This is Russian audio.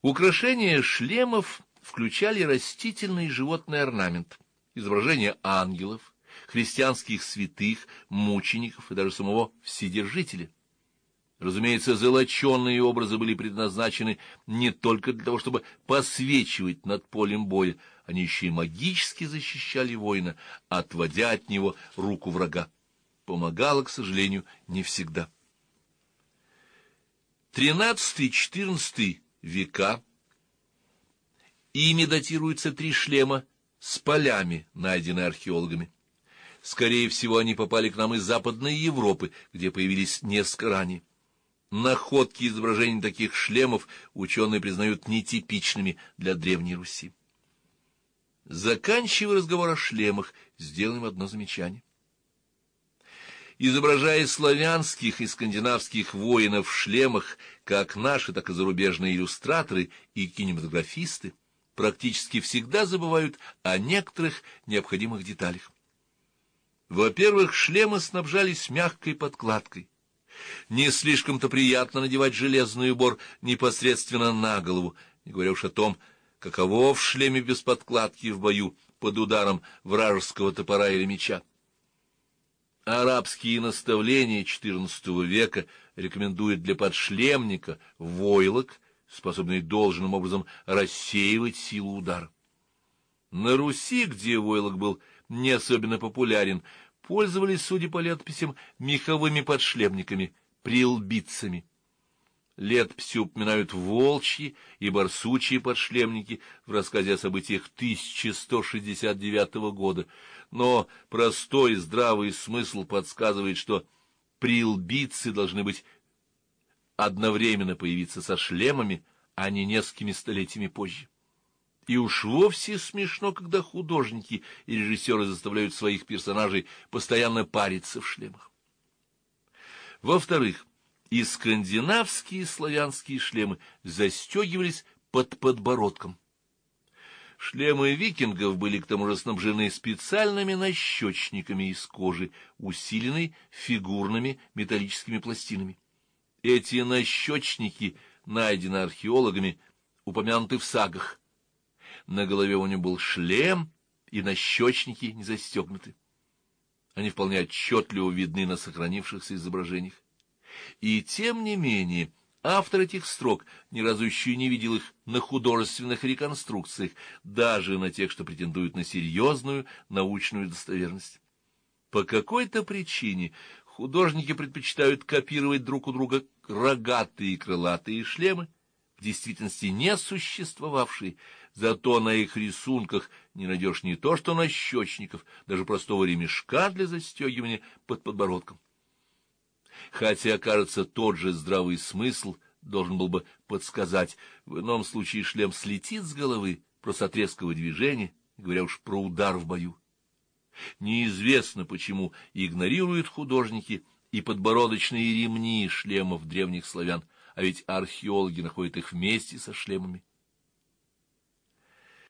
Украшения шлемов включали растительный и животный орнамент, изображения ангелов, христианских святых, мучеников и даже самого Вседержителя. Разумеется, золоченые образы были предназначены не только для того, чтобы посвечивать над полем боя, они еще и магически защищали воина, отводя от него руку врага. Помогало, к сожалению, не всегда. XIII-XIV века. Ими датируются 3 шлема с полями, найденные археологами. Скорее всего, они попали к нам из Западной Европы, где появились несколько ранее. Находки изображений таких шлемов ученые признают нетипичными для Древней Руси. Заканчивая разговор о шлемах, сделаем одно замечание. Изображая славянских и скандинавских воинов в шлемах, как наши, так и зарубежные иллюстраторы и кинематографисты, практически всегда забывают о некоторых необходимых деталях. Во-первых, шлемы снабжались мягкой подкладкой. Не слишком-то приятно надевать железный убор непосредственно на голову, не говоря уж о том, каково в шлеме без подкладки в бою под ударом вражеского топора или меча. Арабские наставления XIV века рекомендуют для подшлемника войлок, способный должным образом рассеивать силу удара. На Руси, где войлок был не особенно популярен, пользовались, судя по летописям, меховыми подшлемниками, прилбицами. Летописи упоминают волчьи и барсучьи подшлемники в рассказе о событиях 1169 года, но простой здравый смысл подсказывает, что прилбицы должны быть одновременно появиться со шлемами, а не несколькими столетиями позже. И уж вовсе смешно, когда художники и режиссеры заставляют своих персонажей постоянно париться в шлемах. Во-вторых, и скандинавские и славянские шлемы застегивались под подбородком. Шлемы викингов были к тому же снабжены специальными нащечниками из кожи, усиленной фигурными металлическими пластинами. Эти нащечники найдены археологами, упомянуты в сагах. На голове у него был шлем, и нащечники не застегнуты. Они вполне отчетливо видны на сохранившихся изображениях. И тем не менее, автор этих строк ни разу еще не видел их на художественных реконструкциях, даже на тех, что претендуют на серьезную научную достоверность. По какой-то причине художники предпочитают копировать друг у друга рогатые и крылатые шлемы, в действительности не существовавшие, зато на их рисунках не найдешь не то что нащечников, даже простого ремешка для застегивания под подбородком. Хотя, кажется, тот же здравый смысл должен был бы подсказать, в ином случае шлем слетит с головы просто от резкого движения, говоря уж про удар в бою. Неизвестно, почему игнорируют художники и подбородочные ремни шлемов древних славян, а ведь археологи находят их вместе со шлемами.